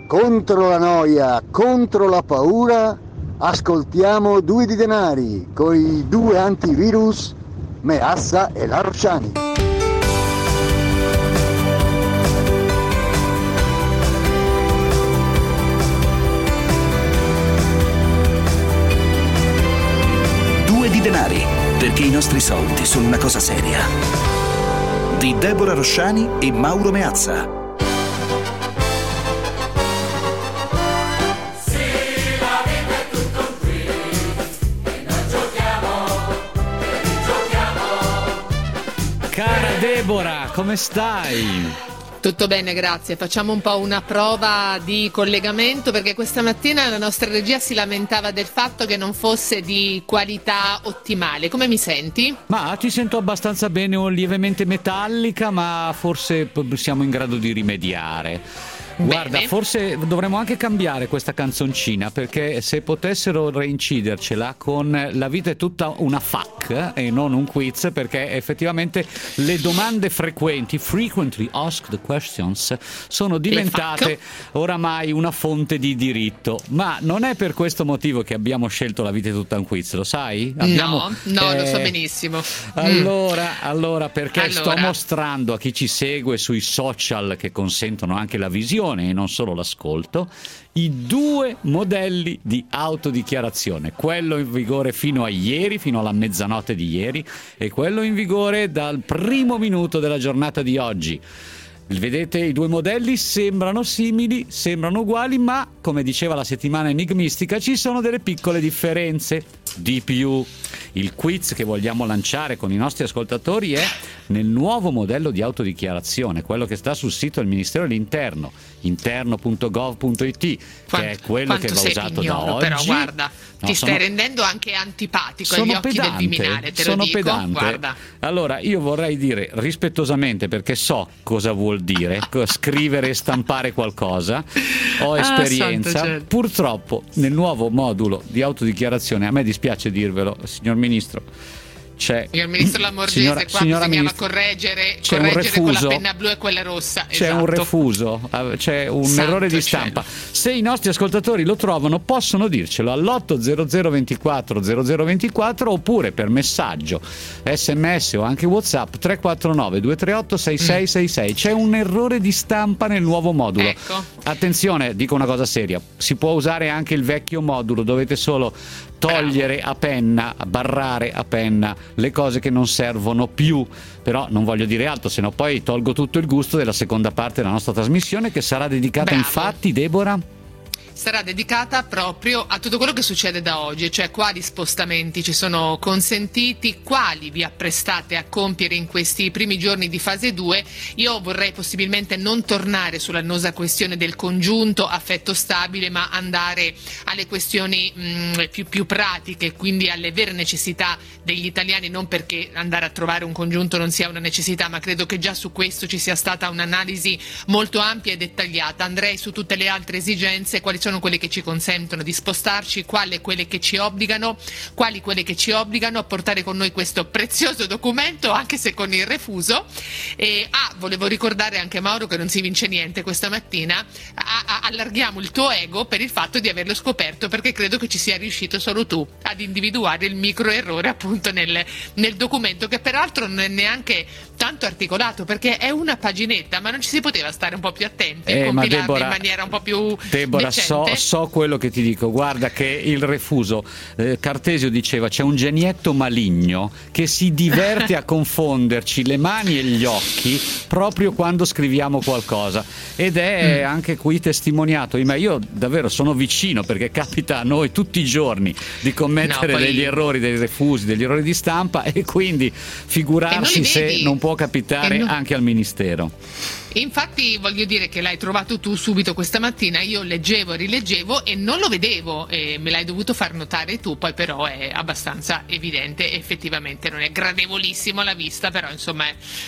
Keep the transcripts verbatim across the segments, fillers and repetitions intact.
Contro la noia, contro la paura, ascoltiamo Due di Denari, coi due antivirus, Meazza e la Rosciani. Due di Denari, perché i nostri soldi sono una cosa seria. Di Deborah Rosciani e Mauro Meazza. Cara Deborah, come stai? Tutto bene, grazie. Facciamo un po' una prova di collegamento perché questa mattina la nostra regia si lamentava del fatto che non fosse di qualità ottimale. Come mi senti? Ma ti sento abbastanza bene, o lievemente metallica, ma forse siamo in grado di rimediare. Guarda, Bene. forse dovremmo anche cambiare questa canzoncina, perché se potessero reincidercela con La vita è tutta una F A Q e non un quiz, perché effettivamente le domande frequenti, frequently asked questions, sono diventate oramai una fonte di diritto. Ma non è per questo motivo che abbiamo scelto La vita è tutta un quiz, lo sai? Abbiamo, no, no, eh, lo so benissimo. Allora, mm. allora perché allora. sto mostrando a chi ci segue sui social, che consentono anche la visione e non solo l'ascolto, i due modelli di autodichiarazione, quello in vigore fino a ieri, fino alla mezzanotte di ieri, e quello in vigore dal primo minuto della giornata di oggi. Vedete, i due modelli sembrano simili, sembrano uguali, ma come diceva la settimana enigmistica ci sono delle piccole differenze. Di più, il quiz che vogliamo lanciare con i nostri ascoltatori è nel nuovo modello di autodichiarazione, quello che sta sul sito del Ministero dell'Interno, interno punto gov punto it, che quanto, è quello che va usato pignolo, da oggi. Però guarda, no, ti sono... stai rendendo anche antipatico sono agli occhi pedante, del Viminale, te sono lo dico. pedante. Guarda. Allora, io vorrei dire rispettosamente, perché so cosa vuol dire scrivere e stampare qualcosa, ho esperienza. Ah, purtroppo nel nuovo modulo di autodichiarazione, a me dispiace dirvelo, signor Ministro, c'è il ministro Lamorgese signora, qua signora bisognava ministro, correggere, c'è correggere un refuso, con la penna blu e quella rossa. c'è esatto. un refuso, c'è un Santo errore di cielo. stampa. Se i nostri ascoltatori lo trovano, possono dircelo all'otto zero zero ventiquattro zero zero ventiquattro oppure per messaggio sms o anche WhatsApp tre quattro nove due tre otto sei sei sei sei. C'è un errore di stampa nel nuovo modulo. Ecco. Attenzione, dico una cosa seria, si può usare anche il vecchio modulo, dovete solo togliere a penna, barrare a penna le cose che non servono più. Però non voglio dire altro, se no poi tolgo tutto il gusto della seconda parte della nostra trasmissione, che sarà dedicata Bravo. infatti, Deborah, sarà dedicata proprio a tutto quello che succede da oggi, cioè quali spostamenti ci sono consentiti, quali vi apprestate a compiere in questi primi giorni di fase due. Io vorrei possibilmente non tornare sull'annosa questione del congiunto affetto stabile, ma andare alle questioni mh, più, più pratiche, quindi alle vere necessità degli italiani, non perché andare a trovare un congiunto non sia una necessità, ma credo che già su questo ci sia stata un'analisi molto ampia e dettagliata. Andrei su tutte le altre esigenze, quali sono quelle che ci consentono di spostarci, quali quelle che ci obbligano, quali quelle che ci obbligano a portare con noi questo prezioso documento, anche se con il refuso. E ah, volevo ricordare anche, Mauro, che non si vince niente questa mattina. A, a, allarghiamo il tuo ego per il fatto di averlo scoperto, perché credo che ci sia riuscito solo tu ad individuare il micro errore appunto nel, nel documento, che peraltro non è neanche tanto articolato, perché è una paginetta, ma non ci si poteva stare un po' più attenti eh, e compilarlo Deborah, in maniera un po' più Deborah, decente? so, so quello che ti dico, guarda che il refuso, eh, Cartesio diceva, c'è un genietto maligno che si diverte a confonderci le mani e gli occhi proprio quando scriviamo qualcosa, ed è mm. anche qui testimoniato. Ma io davvero sono vicino, perché capita a noi tutti i giorni di commettere no, poi... degli errori, dei refusi, degli errori di stampa, e quindi figurarsi non se non può capitare non... anche al Ministero. Infatti voglio dire che l'hai trovato tu subito questa mattina, io leggevo e rileggevo e non lo vedevo, e me l'hai dovuto far notare tu, poi però è abbastanza evidente, effettivamente non è gradevolissimo alla vista, però insomma è...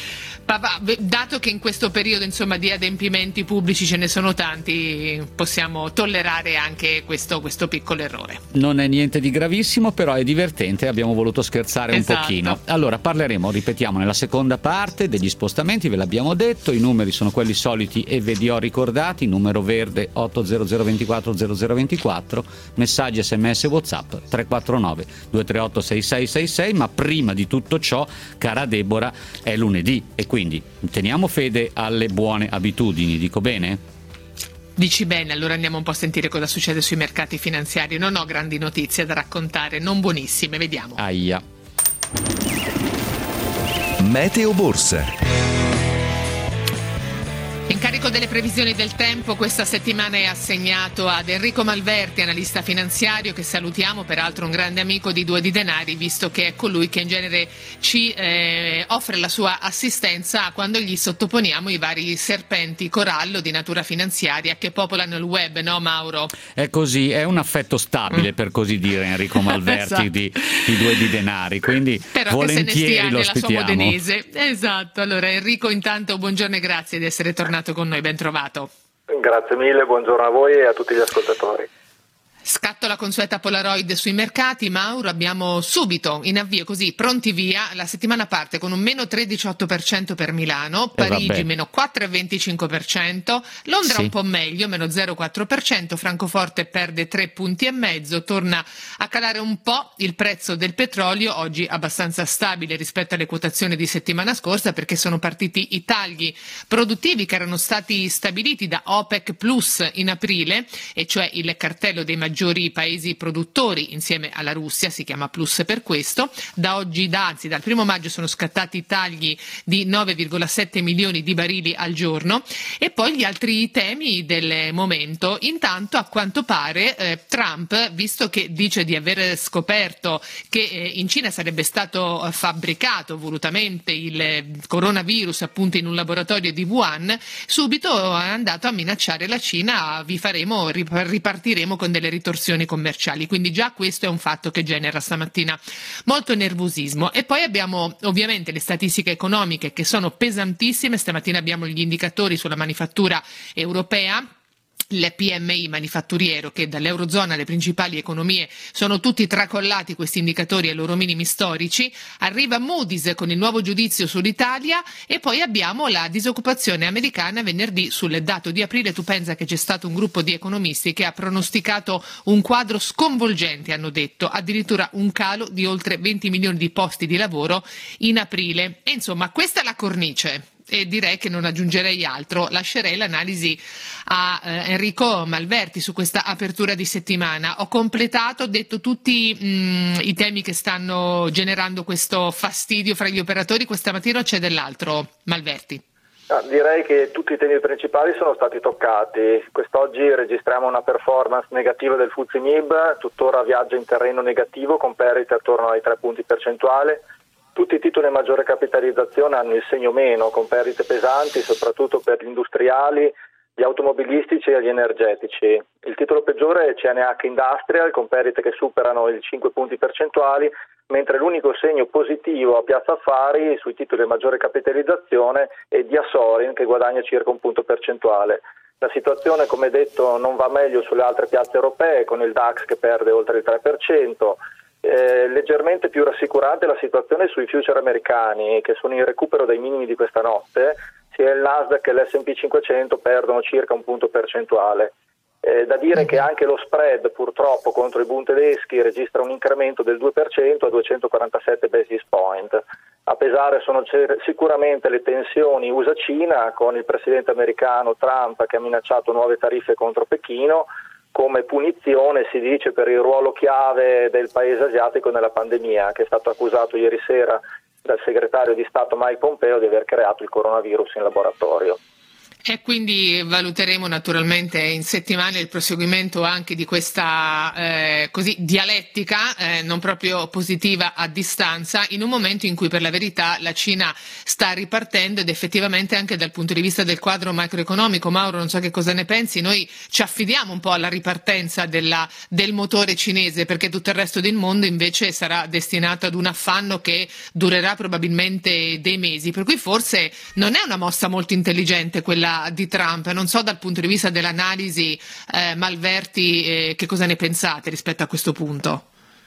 dato che in questo periodo insomma di adempimenti pubblici ce ne sono tanti, possiamo tollerare anche questo, questo piccolo errore. Non è niente di gravissimo, però è divertente, abbiamo voluto scherzare esatto. un pochino. Allora parleremo, ripetiamo, nella seconda parte degli spostamenti, ve l'abbiamo detto, i numeri sono quelli soliti e ve li ho ricordati, numero verde otto zero zero due quattro zero zero due quattro, messaggi sms WhatsApp tre quattro nove due tre otto sei sei sei sei, ma prima di tutto ciò, cara Deborah, è lunedì e quindi teniamo fede alle buone abitudini, dico bene? Dici bene, allora andiamo un po' a sentire cosa succede sui mercati finanziari. Non ho grandi notizie da raccontare, non buonissime, vediamo. Aia. Meteo Borsa. Incarico delle previsioni del tempo questa settimana è assegnato ad Enrico Malverti, analista finanziario, che salutiamo, peraltro un grande amico di Due di Denari, visto che è colui che in genere ci eh, offre la sua assistenza quando gli sottoponiamo i vari serpenti corallo di natura finanziaria che popolano il web, no Mauro? È così, è un affetto stabile mm. per così dire Enrico Malverti esatto. di, di Due di Denari, quindi però volentieri lo ospitiamo. Nella sua modenese. Esatto, allora Enrico, intanto buongiorno e grazie di essere tornato con noi, ben trovato. Grazie mille, buongiorno a voi e a tutti gli ascoltatori. Scatto la consueta Polaroid sui mercati, Mauro, abbiamo subito in avvio, così pronti via, la settimana parte con un meno tre virgola diciotto per cento per Milano, Parigi eh meno quattro virgola venticinque per cento, Londra sì. un po' meglio, meno zero virgola quattro per cento, Francoforte perde tre punti e mezzo, torna a calare un po' il prezzo del petrolio, oggi abbastanza stabile rispetto alle quotazioni di settimana scorsa perché sono partiti i tagli produttivi che erano stati stabiliti da OPEC Plus in aprile, e cioè il cartello dei maggiori maggiori paesi produttori insieme alla Russia, si chiama Plus per questo. Da oggi, da, anzi dal primo maggio sono scattati tagli di nove virgola sette milioni di barili al giorno. E poi gli altri temi del momento. Intanto a quanto pare eh, Trump, visto che dice di aver scoperto che eh, in Cina sarebbe stato fabbricato volutamente il coronavirus appunto in un laboratorio di Wuhan, subito è andato a minacciare la Cina, vi faremo, ripartiremo con delle ritorsioni commerciali, quindi già questo è un fatto che genera stamattina molto nervosismo. E poi abbiamo ovviamente le statistiche economiche che sono pesantissime, stamattina abbiamo gli indicatori sulla manifattura europea, il P M I manifatturiero, che dall'Eurozona alle principali economie sono tutti tracollati questi indicatori ai loro minimi storici, arriva Moody's con il nuovo giudizio sull'Italia e poi abbiamo la disoccupazione americana venerdì sul dato di aprile. Tu pensa che c'è stato un gruppo di economisti che ha pronosticato un quadro sconvolgente, hanno detto addirittura un calo di oltre venti milioni di posti di lavoro in aprile. E insomma questa è la cornice. E direi che non aggiungerei altro, lascerei l'analisi a eh, Enrico Malverti su questa apertura di settimana. Ho completato, ho detto tutti mh, i temi che stanno generando questo fastidio fra gli operatori. Questa mattina c'è dell'altro, Malverti. Ah, direi che tutti i temi principali sono stati toccati. Quest'oggi registriamo una performance negativa del F T S E M I B, tuttora viaggia in terreno negativo con perdite attorno ai tre punti percentuali. Tutti i titoli a maggiore capitalizzazione hanno il segno meno, con perdite pesanti soprattutto per gli industriali, gli automobilistici e gli energetici. Il titolo peggiore è C N H Industrial, con perdite che superano i cinque punti percentuali, mentre l'unico segno positivo a Piazza Affari sui titoli a maggiore capitalizzazione è Diasorin, che guadagna circa un punto percentuale. La situazione, come detto, non va meglio sulle altre piazze europee, con il DAX che perde oltre il tre per cento. Eh, leggermente più rassicurante la situazione sui future americani, che sono in recupero dai minimi di questa notte. Sia il Nasdaq che l'S and P cinquecento perdono circa un punto percentuale. Eh, da dire che anche lo spread purtroppo contro i Bund tedeschi registra un incremento del due per cento a duecentoquarantasette basis point. A pesare sono cer- sicuramente le tensioni U S A-Cina, con il presidente americano Trump che ha minacciato nuove tariffe contro Pechino come punizione, si dice, per il ruolo chiave del paese asiatico nella pandemia, che è stato accusato ieri sera dal segretario di Stato Mike Pompeo di aver creato il coronavirus in laboratorio. E quindi valuteremo naturalmente in settimana il proseguimento anche di questa eh, così dialettica eh, non proprio positiva a distanza, in un momento in cui per la verità la Cina sta ripartendo ed effettivamente anche dal punto di vista del quadro macroeconomico. Mauro, non so che cosa ne pensi, noi ci affidiamo un po' alla ripartenza della, del motore cinese, perché tutto il resto del mondo invece sarà destinato ad un affanno che durerà probabilmente dei mesi, per cui forse non è una mossa molto intelligente quella di Trump. Non so dal punto di vista dell'analisi, eh, Malverti, eh, che cosa ne pensate rispetto a questo punto?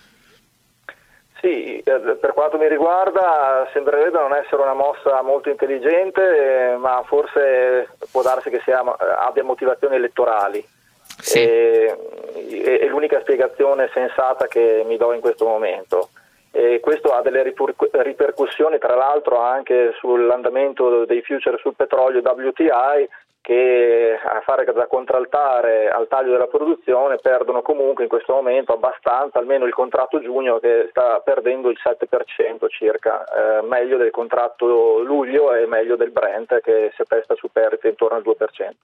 Sì, per quanto mi riguarda sembrerebbe non essere una mossa molto intelligente, eh, ma forse può darsi che sia, abbia motivazioni elettorali. Sì. E, è l'unica spiegazione sensata che mi do in questo momento. E questo ha delle ripercussioni tra l'altro anche sull'andamento dei future sul petrolio W T I, che a fare da contraltare al taglio della produzione perdono comunque in questo momento abbastanza, almeno il contratto giugno che sta perdendo il sette per cento circa, eh, meglio del contratto luglio e meglio del Brent che si attesta su perdite intorno al due per cento.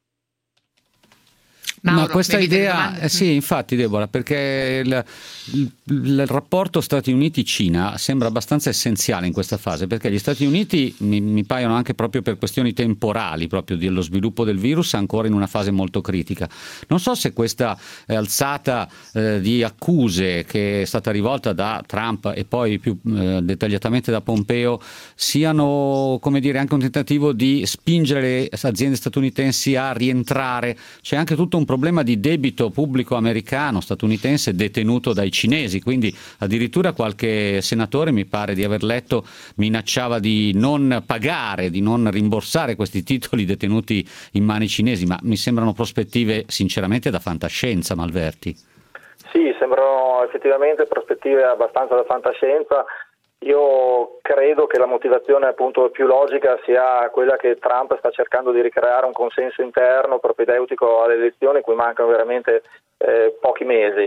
Mauro, ma questa idea, eh, sì, infatti Deborah, perché il, il, il rapporto Stati Uniti-Cina sembra abbastanza essenziale in questa fase, perché gli Stati Uniti mi, mi paiono anche proprio per questioni temporali, proprio dello sviluppo del virus, ancora in una fase molto critica. Non so se questa eh, alzata eh, di accuse che è stata rivolta da Trump e poi più eh, dettagliatamente da Pompeo siano, come dire, anche un tentativo di spingere le aziende statunitensi a rientrare. C'è anche tutto un problema di debito pubblico americano, statunitense, detenuto dai cinesi, quindi addirittura qualche senatore, mi pare di aver letto, minacciava di non pagare, di non rimborsare questi titoli detenuti in mani cinesi, ma mi sembrano prospettive sinceramente da fantascienza, Malverti. Sì, sembrano effettivamente prospettive abbastanza da fantascienza. Io credo che la motivazione appunto più logica sia quella che Trump sta cercando di ricreare un consenso interno propedeutico alle elezioni, cui mancano veramente eh, pochi mesi.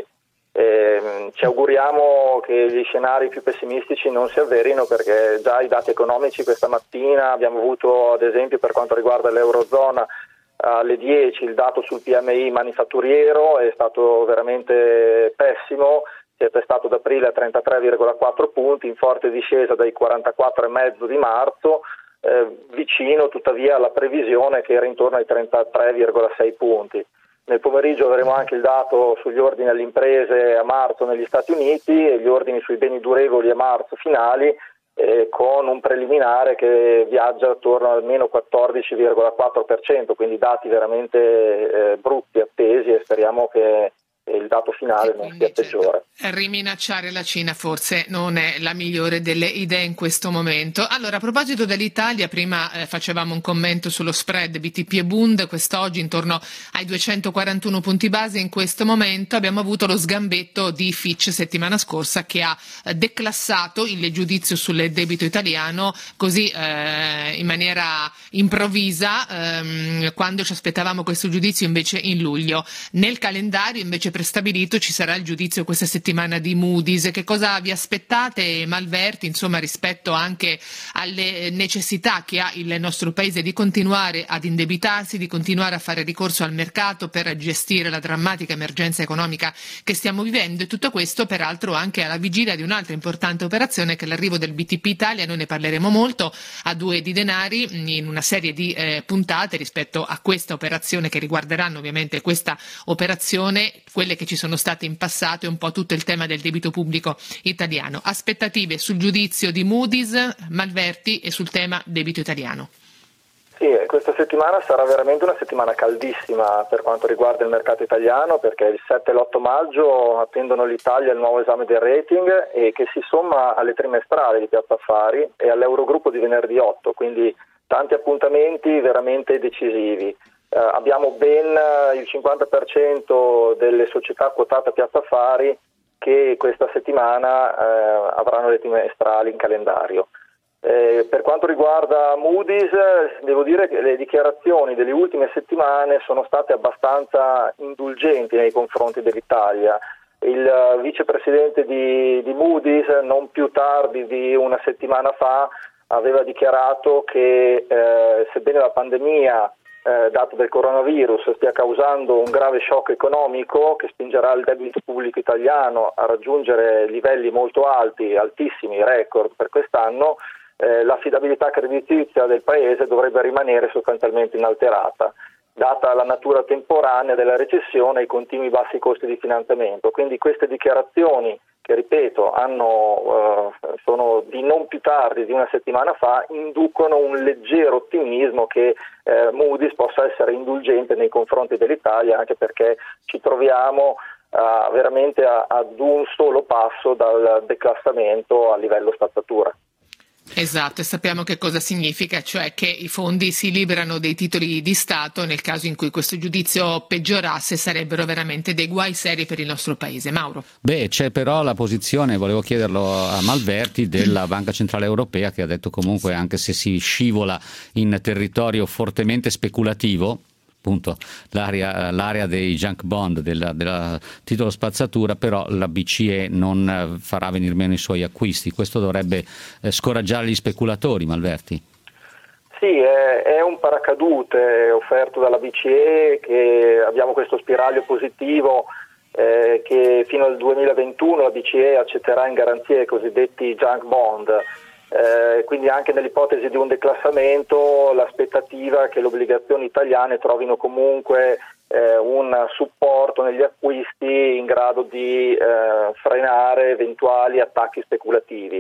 Eh, ci auguriamo che gli scenari più pessimistici non si avverino, perché già i dati economici questa mattina abbiamo avuto, ad esempio per quanto riguarda l'Eurozona, alle dieci il dato sul P M I manifatturiero è stato veramente pessimo. Si è attestato ad aprile a trentatré virgola quattro punti, in forte discesa dai quarantaquattro virgola cinque di marzo, eh, vicino tuttavia alla previsione che era intorno ai trentatré virgola sei punti. Nel pomeriggio avremo anche il dato sugli ordini alle imprese a marzo negli Stati Uniti e gli ordini sui beni durevoli a marzo finali, eh, con un preliminare che viaggia attorno al meno quattordici virgola quattro per cento, quindi dati veramente eh, brutti, attesi, e speriamo che il dato finale non sia peggiore. Certo, riminacciare la Cina forse non è la migliore delle idee in questo momento. Allora, a proposito dell'Italia, prima eh, facevamo un commento sullo spread B T P e Bund, quest'oggi intorno ai duecentoquarantuno punti base. In questo momento abbiamo avuto lo sgambetto di Fitch settimana scorsa, che ha eh, declassato il giudizio sul debito italiano così eh, in maniera improvvisa, ehm, quando ci aspettavamo questo giudizio invece in luglio. Nel calendario invece prestabilito ci sarà il giudizio questa settimana di Moody's. Che cosa vi aspettate, Malverti, insomma, rispetto anche alle necessità che ha il nostro paese di continuare ad indebitarsi, di continuare a fare ricorso al mercato per gestire la drammatica emergenza economica che stiamo vivendo, e tutto questo peraltro anche alla vigilia di un'altra importante operazione che è l'arrivo del B T P Italia. Noi ne parleremo molto a Due di Denari in una serie di eh, puntate rispetto a questa operazione, che riguarderanno ovviamente questa operazione, quelle che ci sono state in passato e un po' tutto il tema del debito pubblico italiano. Aspettative sul giudizio di Moody's, Malverti, e sul tema debito italiano. Sì, questa settimana sarà veramente una settimana caldissima per quanto riguarda il mercato italiano, perché il sette e l'otto maggio attendono l'Italia il nuovo esame del rating, e che si somma alle trimestrali di Piazza Affari e all'Eurogruppo di venerdì otto, quindi tanti appuntamenti veramente decisivi. Eh, abbiamo ben il cinquanta per cento delle società quotate a Piazza Affari che questa settimana eh, avranno le trimestrali in calendario. Eh, per quanto riguarda Moody's, devo dire che le dichiarazioni delle ultime settimane sono state abbastanza indulgenti nei confronti dell'Italia. Il uh, vicepresidente di, di Moody's, non più tardi di una settimana fa, aveva dichiarato che eh, sebbene la pandemia eh, dato del coronavirus, stia causando un grave shock economico che spingerà il debito pubblico italiano a raggiungere livelli molto alti, altissimi, record per quest'anno, eh, l'affidabilità creditizia del Paese dovrebbe rimanere sostanzialmente inalterata, data la natura temporanea della recessione e i continui bassi costi di finanziamento. Quindi queste dichiarazioni, che ripeto hanno, eh, sono di non più tardi di una settimana fa, inducono un leggero ottimismo che eh, Moody's possa essere indulgente nei confronti dell'Italia, anche perché ci troviamo uh, veramente a, ad un solo passo dal declassamento a livello spazzatura. Esatto, e sappiamo che cosa significa, cioè che i fondi si liberano dei titoli di Stato. Nel caso in cui questo giudizio peggiorasse sarebbero veramente dei guai seri per il nostro Paese. Mauro? Beh, c'è però la posizione, volevo chiederlo a Malverti, della Banca Centrale Europea, che ha detto comunque, anche se si scivola in territorio fortemente speculativo, appunto l'area, l'area dei junk bond, del, del titolo spazzatura, però la B C E non farà venir meno i suoi acquisti. Questo dovrebbe eh, scoraggiare gli speculatori, Malverti? Sì, è, è un paracadute offerto dalla B C E, che abbiamo questo spiraglio positivo eh, che fino al duemilaventuno la B C E accetterà in garanzia i cosiddetti junk bond. Eh, quindi anche nell'ipotesi di un declassamento l'aspettativa è che le obbligazioni italiane trovino comunque eh, un supporto negli acquisti in grado di eh, frenare eventuali attacchi speculativi.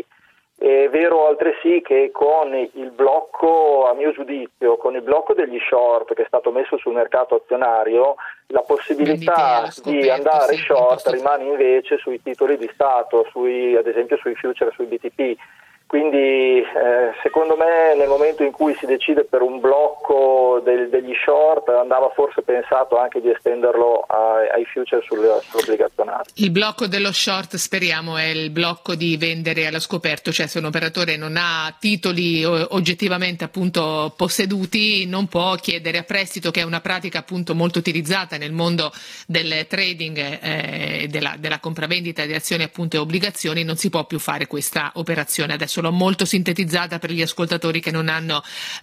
È vero altresì che con il blocco, a mio giudizio, con il blocco degli short che è stato messo sul mercato azionario, la possibilità di andare short rimane invece sui titoli di Stato, sui, ad esempio sui future, sui B T P. Quindi eh, secondo me nel momento in cui si decide per un blocco del, degli short andava forse pensato anche di estenderlo ai, ai future sull'obbligazionario. Il blocco dello short, speriamo, è il blocco di vendere allo scoperto, cioè se un operatore non ha titoli oggettivamente appunto posseduti non può chiedere a prestito, che è una pratica appunto molto utilizzata nel mondo del trading e eh, della, della compravendita di azioni appunto e obbligazioni. Non si può più fare questa operazione. Adesso l'ho molto sintetizzata per gli ascoltatori che non hanno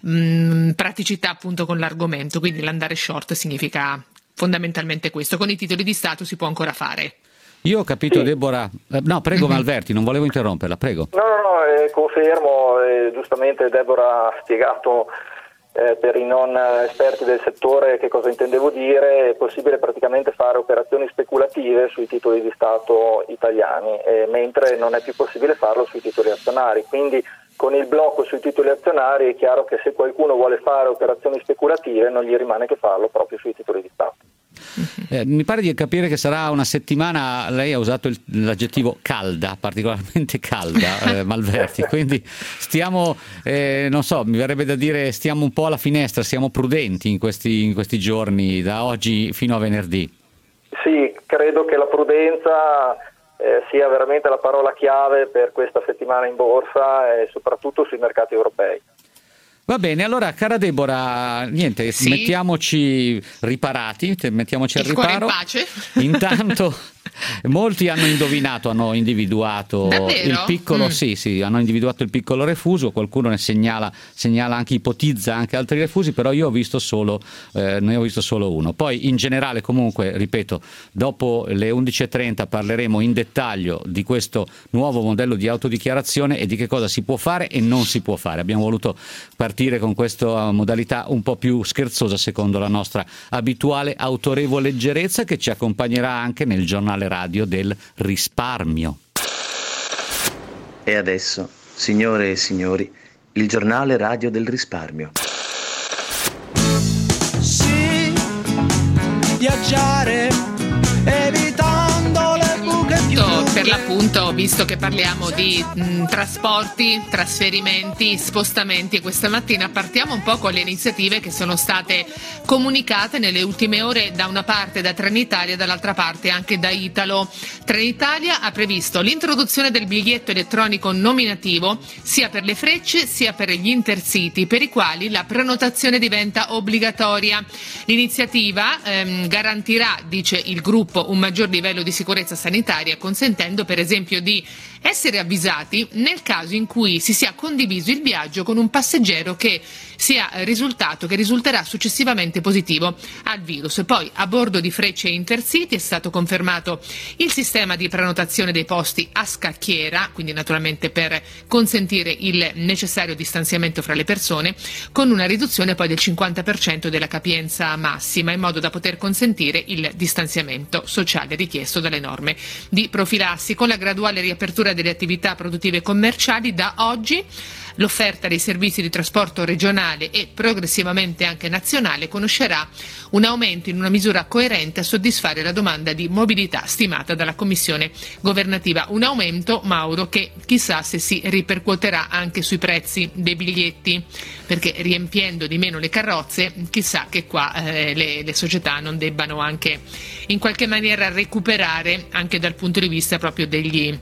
mh, praticità appunto con l'argomento, quindi l'andare short significa fondamentalmente questo. Con i titoli di Stato si può ancora fare. Io ho capito, sì. Deborah, no prego Malverti, non volevo interromperla, prego. No, no, no, eh, confermo, eh, giustamente Deborah ha spiegato eh, per i non esperti del settore che cosa intendevo dire. È possibile praticamente fare operazioni speculative sui titoli di Stato italiani, eh, mentre non è più possibile farlo sui titoli azionari. Quindi con il blocco sui titoli azionari è chiaro che se qualcuno vuole fare operazioni speculative non gli rimane che farlo proprio sui titoli di Stato. Eh, mi pare di capire che sarà una settimana, lei ha usato il, l'aggettivo calda, particolarmente calda, eh, Malverti, quindi stiamo, eh, non so, mi verrebbe da dire stiamo un po' alla finestra, siamo prudenti in questi, in questi giorni, da oggi fino a venerdì. Sì, credo che la prudenza eh, sia veramente la parola chiave per questa settimana in borsa e soprattutto sui mercati europei. Va bene, allora cara Deborah, niente, sì. mettiamoci riparati, mettiamoci al il cuore riparo. in pace. Intanto molti hanno indovinato, hanno individuato Davvero? il piccolo, mm. sì, sì, hanno individuato il piccolo refuso, qualcuno ne segnala, segnala anche, ipotizza anche altri refusi, però io ho visto solo, eh, ne ho visto solo uno. Poi in generale comunque, ripeto, dopo le undici e trenta parleremo in dettaglio di questo nuovo modello di autodichiarazione e di che cosa si può fare e non si può fare. Abbiamo voluto partire con questa modalità un po' più scherzosa secondo la nostra abituale autorevole leggerezza, che ci accompagnerà anche nel giornale radio del risparmio. E adesso, signore e signori, il giornale radio del risparmio. Sì, viaggiare evitando le buche più lunghe. Per l'appunto, visto che parliamo di mh, trasporti, trasferimenti, spostamenti, questa mattina partiamo un po' con le iniziative che sono state comunicate nelle ultime ore, da una parte da Trenitalia, dall'altra parte anche da Italo. Trenitalia ha previsto l'introduzione del biglietto elettronico nominativo sia per le frecce sia per gli intercity, per i quali la prenotazione diventa obbligatoria. L'iniziativa ehm, garantirà, dice il gruppo, un maggior livello di sicurezza sanitaria, consentendo chiedendo per esempio di essere avvisati nel caso in cui si sia condiviso il viaggio con un passeggero che sia risultato, che risulterà successivamente positivo al virus. Poi a bordo di Frecce Intercity è stato confermato il sistema di prenotazione dei posti a scacchiera, quindi naturalmente per consentire il necessario distanziamento fra le persone, con una riduzione poi del cinquanta per cento della capienza massima, in modo da poter consentire il distanziamento sociale richiesto dalle norme di profilassi. Con la graduale riapertura delle attività produttive e commerciali, da oggi l'offerta dei servizi di trasporto regionale e progressivamente anche nazionale conoscerà un aumento in una misura coerente a soddisfare la domanda di mobilità stimata dalla Commissione governativa. Un aumento, Mauro, che chissà se si ripercuoterà anche sui prezzi dei biglietti, perché riempiendo di meno le carrozze, chissà che qua eh, le, le società non debbano anche in qualche maniera recuperare anche dal punto di vista proprio degli,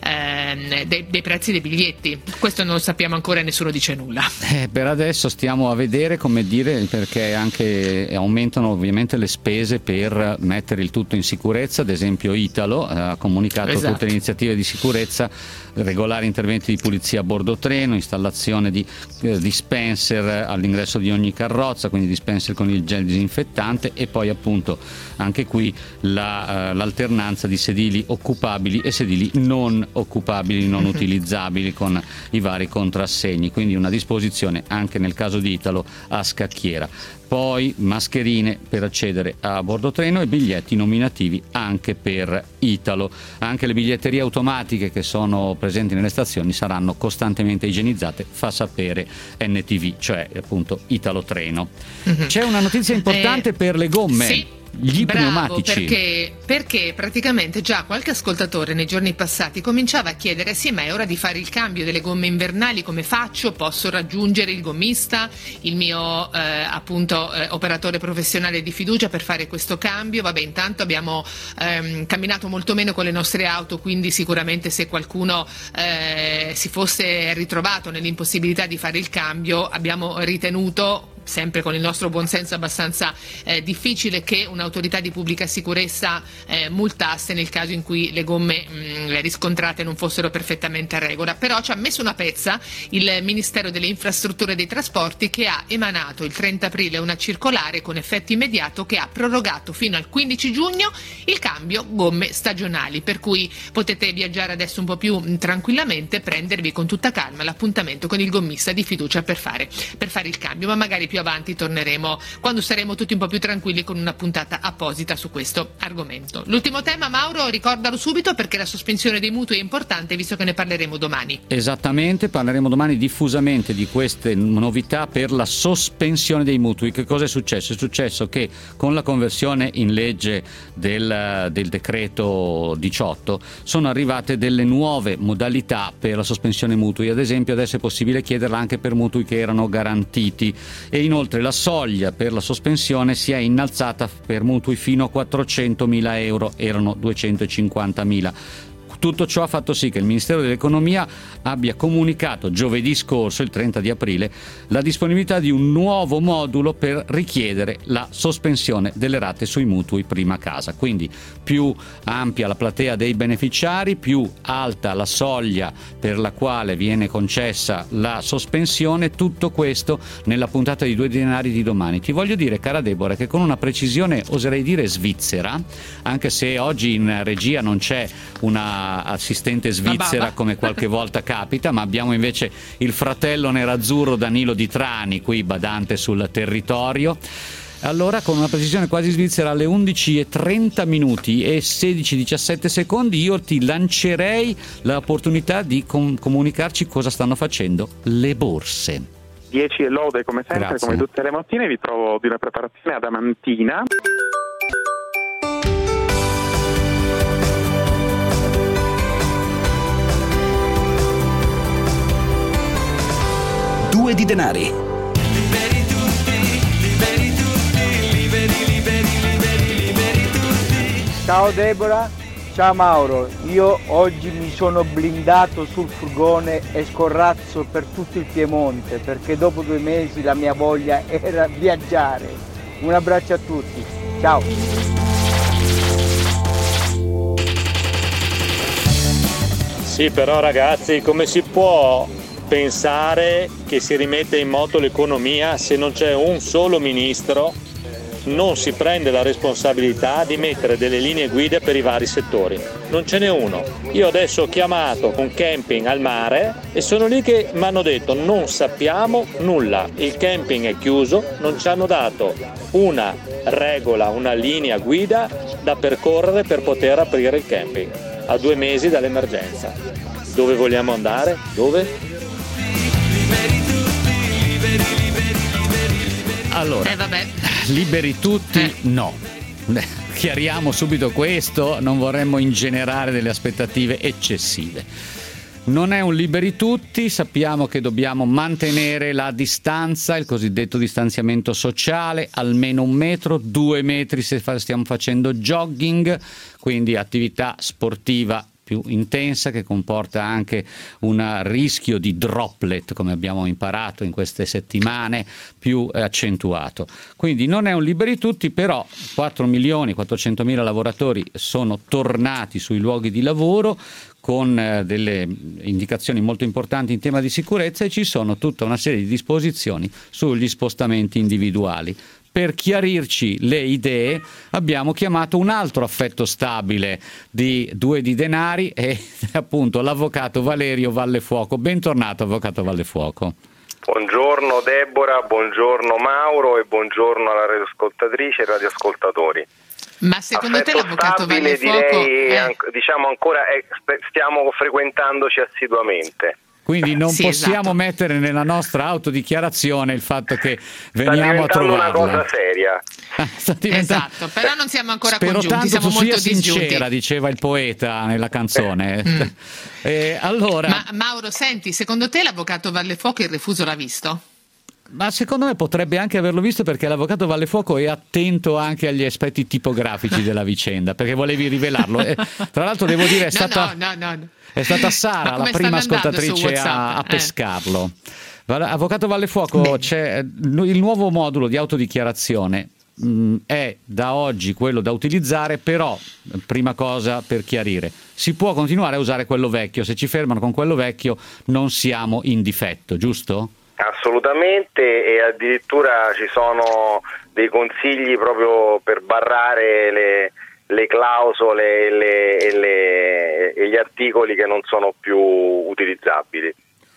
eh, dei, dei prezzi dei biglietti. Questo non lo sappiamo ancora, nessuno dice nulla. Eh, per adesso stiamo a vedere, come dire, perché anche aumentano ovviamente le spese per mettere il tutto in sicurezza. Ad esempio Italo ha comunicato Esatto. tutte le iniziative di sicurezza, regolari interventi di pulizia a bordo treno, installazione di eh, dispenser all'ingresso di ogni carrozza, quindi dispenser con il gel disinfettante, e poi appunto anche qui la, uh, l'alternanza di sedili occupabili e sedili non occupabili, non Mm-hmm. utilizzabili, con i vari contrassegni, quindi una disposizione anche nel caso di Italo a scacchiera. Poi mascherine per accedere a bordo treno e biglietti nominativi anche per Italo. Anche le biglietterie automatiche che sono presenti nelle stazioni saranno costantemente igienizzate, fa sapere N T V, cioè appunto Italo Treno. Mm-hmm. C'è una notizia importante Eh, per le gomme. Sì. Gli Bravo, pneumatici. perché, perché praticamente già qualche ascoltatore nei giorni passati cominciava a chiedere: sì, ma è ora di fare il cambio delle gomme invernali, come faccio? Posso raggiungere il gommista, il mio eh, appunto eh, operatore professionale di fiducia, per fare questo cambio? Vabbè, intanto abbiamo ehm, camminato molto meno con le nostre auto, quindi sicuramente se qualcuno eh, si fosse ritrovato nell'impossibilità di fare il cambio, abbiamo ritenuto, sempre con il nostro buonsenso abbastanza eh, difficile, che un'autorità di pubblica sicurezza eh, multasse nel caso in cui le gomme mh, riscontrate non fossero perfettamente a regola. Però ci ha messo una pezza il Ministero delle Infrastrutture e dei Trasporti, che ha emanato il trenta aprile una circolare con effetto immediato che ha prorogato fino al quindici giugno il cambio gomme stagionali, per cui potete viaggiare adesso un po' più mh, tranquillamente, prendervi con tutta calma l'appuntamento con il gommista di fiducia per fare, per fare il cambio, ma magari più avanti torneremo, quando saremo tutti un po' più tranquilli, con una puntata apposita su questo argomento. L'ultimo tema, Mauro, ricordalo subito, perché la sospensione dei mutui è importante, visto che ne parleremo domani. Esattamente, parleremo domani diffusamente di queste novità per la sospensione dei mutui. Che cosa è successo? È successo che con la conversione in legge del, del decreto diciotto sono arrivate delle nuove modalità per la sospensione mutui. Ad esempio adesso è possibile chiederla anche per mutui che erano garantiti, e inoltre la soglia per la sospensione si è innalzata per mutui fino a quattrocentomila euro, erano duecentocinquantamila. Tutto ciò ha fatto sì che il Ministero dell'Economia abbia comunicato giovedì scorso, il trenta di aprile, la disponibilità di un nuovo modulo per richiedere la sospensione delle rate sui mutui prima casa. Quindi più ampia la platea dei beneficiari, più alta la soglia per la quale viene concessa la sospensione. Tutto questo nella puntata di Due Denari di domani. Ti voglio dire, cara Deborah, che con una precisione oserei dire svizzera, anche se oggi in regia non c'è una assistente svizzera come qualche volta capita, ma abbiamo invece il fratello nerazzurro Danilo Di Trani qui badante sul territorio. Allora, con una precisione quasi svizzera, alle undici e trenta minuti e sedici diciassette secondi io ti lancerei l'opportunità di com- comunicarci cosa stanno facendo le borse. dieci e lode come sempre. Grazie. Come tutte le mattine vi trovo di una preparazione adamantina. Due di denari. Liberi tutti, liberi tutti, liberi, liberi, liberi, liberi tutti. Ciao Deborah, ciao Mauro, io oggi mi sono blindato sul furgone e scorrazzo per tutto il Piemonte, perché dopo due mesi la mia voglia era viaggiare. Un abbraccio a tutti, ciao. Sì, però ragazzi, come si può pensare che si rimette in moto l'economia se non c'è un solo ministro, non si prende la responsabilità di mettere delle linee guida per i vari settori? Non ce n'è uno. Io adesso ho chiamato un camping al mare e sono lì che mi hanno detto non sappiamo nulla, il camping è chiuso, non ci hanno dato una regola, una linea guida da percorrere per poter aprire il camping a due mesi dall'emergenza. Dove vogliamo andare? Dove? Allora, Eh vabbè. liberi tutti? Eh. No. Beh, chiariamo subito questo, non vorremmo ingenerare delle aspettative eccessive. Non è un liberi tutti, sappiamo che dobbiamo mantenere la distanza, il cosiddetto distanziamento sociale, almeno un metro, due metri se fa- stiamo facendo jogging, quindi attività sportiva più intensa che comporta anche un rischio di droplet, come abbiamo imparato in queste settimane, più accentuato. Quindi non è un liberi tutti, però quattro milioni quattrocentomila lavoratori sono tornati sui luoghi di lavoro con eh, delle indicazioni molto importanti in tema di sicurezza, e ci sono tutta una serie di disposizioni sugli spostamenti individuali. Per chiarirci le idee abbiamo chiamato un altro affetto stabile di Due di Denari, e appunto l'avvocato Valerio Vallefuoco. Bentornato, avvocato Vallefuoco. Buongiorno Deborah, buongiorno Mauro e buongiorno alla radioascoltatrice e radioascoltatori. Ma secondo te l'avvocato Stabile, Vallefuoco direi, eh. an- diciamo ancora eh, sp- stiamo frequentandoci assiduamente. Quindi non Sì, possiamo esatto. mettere nella nostra autodichiarazione il fatto che Sta veniamo a diventando una trovarla. cosa seria. Sta diventando- Esatto, però non siamo ancora Spero congiunti, tanto siamo tu sia molto disgiunti. sincera, diceva il poeta nella canzone. Mm. Eh, allora, Ma Mauro, senti, secondo te l'avvocato Vallefuoco il refuso l'ha visto? ma secondo me potrebbe anche averlo visto, perché l'avvocato Vallefuoco è attento anche agli aspetti tipografici della vicenda, perché volevi rivelarlo. Eh, tra l'altro devo dire è No, stata, no, no, no. è stata Ma Sara la come prima stanno andando su ascoltatrice a, WhatsApp? a Eh. pescarlo. Val- Avvocato Vallefuoco, Bene. c'è il nuovo modulo di autodichiarazione. mh, È da oggi quello da utilizzare, però prima cosa per chiarire, si può continuare a usare quello vecchio. Se ci fermano con quello vecchio non siamo in difetto, giusto? Assolutamente, e addirittura ci sono dei consigli proprio per barrare le, le clausole e, le, e, le, e gli articoli che non sono più utilizzabili.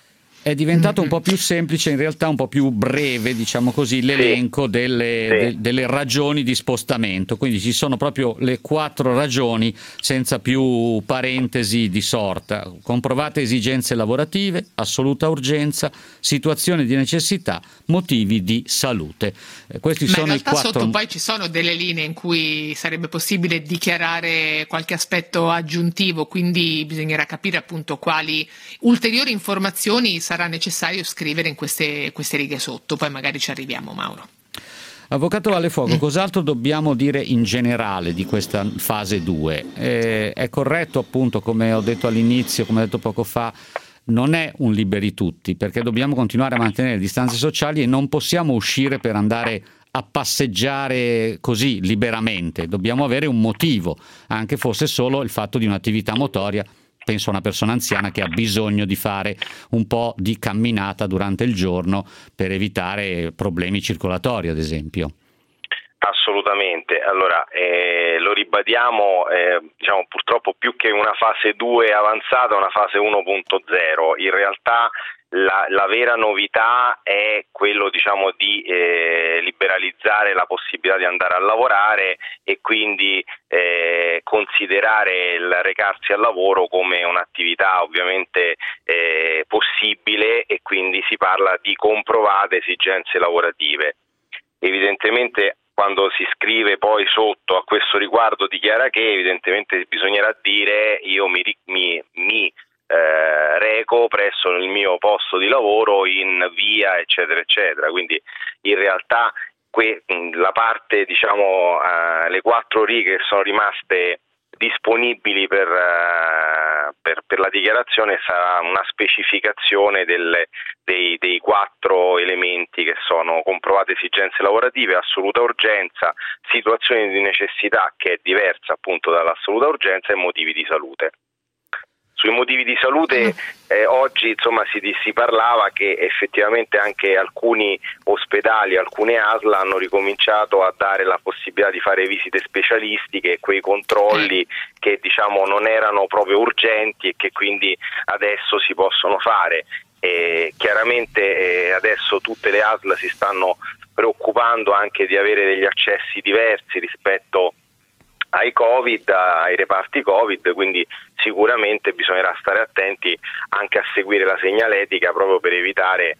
È diventato un po' più semplice, in realtà un po' più breve, diciamo così, l'elenco delle, Sì. de- delle ragioni di spostamento. Quindi ci sono proprio le quattro ragioni senza più parentesi di sorta: comprovate esigenze lavorative, assoluta urgenza, situazioni di necessità, motivi di salute. Eh, questi Ma in sono i realtà quattro. sotto poi ci sono delle linee in cui sarebbe possibile dichiarare qualche aspetto aggiuntivo, quindi bisognerà capire appunto quali ulteriori informazioni sarà necessario scrivere in queste, queste righe sotto, poi magari ci arriviamo, Mauro. Avvocato Vallefuoco, cos'altro dobbiamo dire in generale di questa fase due? Eh, è corretto, appunto, come ho detto all'inizio, come ho detto poco fa, non è un liberi tutti, perché dobbiamo continuare a mantenere le distanze sociali e non possiamo uscire per andare a passeggiare così liberamente. Dobbiamo avere un motivo, anche fosse solo il fatto di un'attività motoria. Penso a una persona anziana che ha bisogno di fare un po' di camminata durante il giorno per evitare problemi circolatori, ad esempio. Assolutamente, allora eh, lo ribadiamo, eh, diciamo purtroppo più che una fase due avanzata, una fase uno punto zero. In realtà la, la vera novità è quello, diciamo, di eh, liberalizzare la possibilità di andare a lavorare e quindi eh, considerare il recarsi al lavoro come un'attività ovviamente eh, possibile, e quindi si parla di comprovate esigenze lavorative. Evidentemente quando si scrive poi sotto a questo riguardo dichiara che, evidentemente bisognerà dire io mi, mi, mi eh, reco presso il mio posto di lavoro in via eccetera eccetera, quindi in realtà que, la parte, diciamo, eh, le quattro righe che sono rimaste disponibili per, uh, per, per la dichiarazione sarà una specificazione delle, dei, dei quattro elementi che sono comprovate esigenze lavorative, assoluta urgenza, situazioni di necessità, che è diversa appunto dall'assoluta urgenza, e motivi di salute. Sui motivi di salute eh, oggi insomma si, si parlava che effettivamente anche alcuni ospedali, alcune A S L hanno ricominciato a dare la possibilità di fare visite specialistiche, quei controlli che diciamo non erano proprio urgenti e che quindi adesso si possono fare. E chiaramente eh, adesso tutte le A S L si stanno preoccupando anche di avere degli accessi diversi rispetto ai Covid, ai reparti Covid, quindi sicuramente bisognerà stare attenti anche a seguire la segnaletica proprio per evitare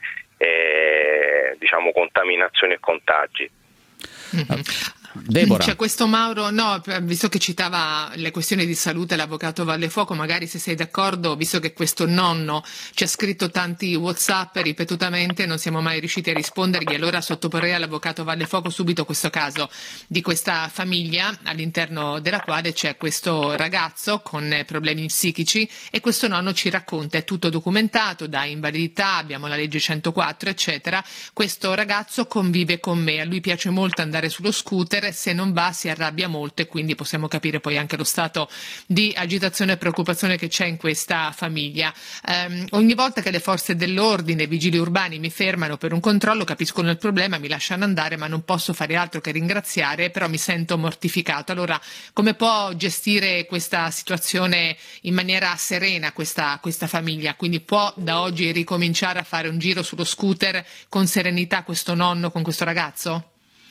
eh, diciamo contaminazioni e contagi. Mm-hmm. Deborah. C'è questo Mauro, no, visto che citava le questioni di salute l'avvocato Vallefuoco, magari se sei d'accordo, visto che questo nonno ci ha scritto tanti WhatsApp ripetutamente, non siamo mai riusciti a rispondergli, allora sottoporrei all'avvocato Vallefuoco subito questo caso di questa famiglia all'interno della quale c'è questo ragazzo con problemi psichici e questo nonno ci racconta, è tutto documentato, da invalidità, abbiamo la legge centoquattro eccetera, questo ragazzo convive con me, a lui piace molto andare sullo scooter, se non va si arrabbia molto e quindi possiamo capire poi anche lo stato di agitazione e preoccupazione che c'è in questa famiglia. Um, ogni volta che le forze dell'ordine, vigili urbani mi fermano per un controllo capiscono il problema, mi lasciano andare ma non posso fare altro che ringraziare, però mi sento mortificato. Allora come può gestire questa situazione in maniera serena questa, questa famiglia? Quindi può da oggi ricominciare a fare un giro sullo scooter con serenità questo nonno con questo ragazzo?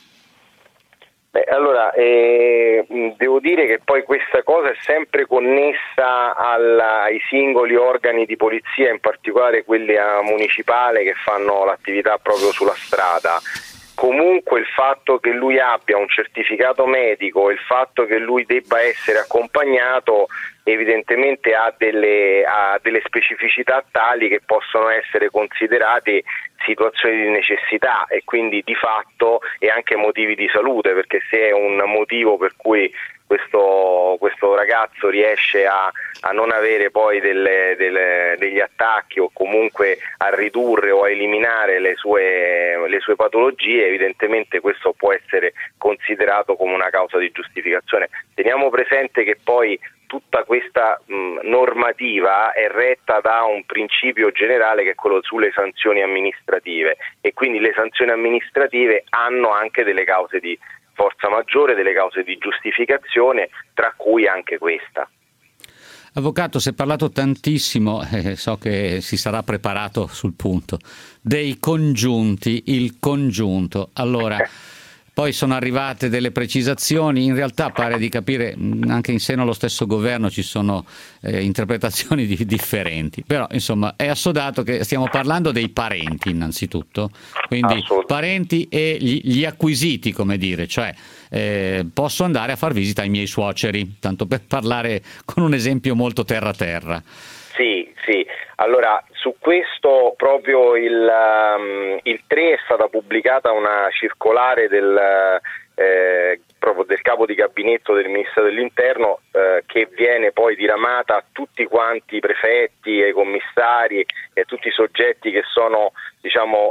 Beh, allora, eh, devo dire che poi questa cosa è sempre connessa alla, ai singoli organi di polizia, in particolare quelli a municipale che fanno l'attività proprio sulla strada. Comunque il fatto che lui abbia un certificato medico, il fatto che lui debba essere accompagnato evidentemente ha delle, ha delle specificità tali che possono essere considerate situazioni di necessità e quindi di fatto e anche motivi di salute, perché se è un motivo per cui questo, questo ragazzo riesce a, a non avere poi delle, delle, degli attacchi o comunque a ridurre o a eliminare le sue, le sue patologie, evidentemente questo può essere considerato come una causa di giustificazione. Teniamo presente che poi tutta questa mh, normativa è retta da un principio generale che è quello sulle sanzioni amministrative e quindi le sanzioni amministrative hanno anche delle cause di forza maggiore, delle cause di giustificazione, tra cui anche questa. Avvocato, si è parlato tantissimo, eh, so che si sarà preparato sul punto, dei congiunti, il congiunto. Allora, poi sono arrivate delle precisazioni, in realtà pare di capire anche in seno allo stesso governo ci sono eh, interpretazioni di, differenti, però insomma è assodato che stiamo parlando dei parenti innanzitutto, quindi parenti e gli, gli acquisiti, come dire, cioè eh, posso andare a far visita ai miei suoceri, tanto per parlare con un esempio molto terra-terra. Sì, sì. Allora, su questo proprio il, um, il tre è stata pubblicata una circolare del, eh, proprio del capo di gabinetto del Ministero dell'Interno eh, che viene poi diramata a tutti quanti i prefetti, ai commissari e a tutti i soggetti che sono diciamo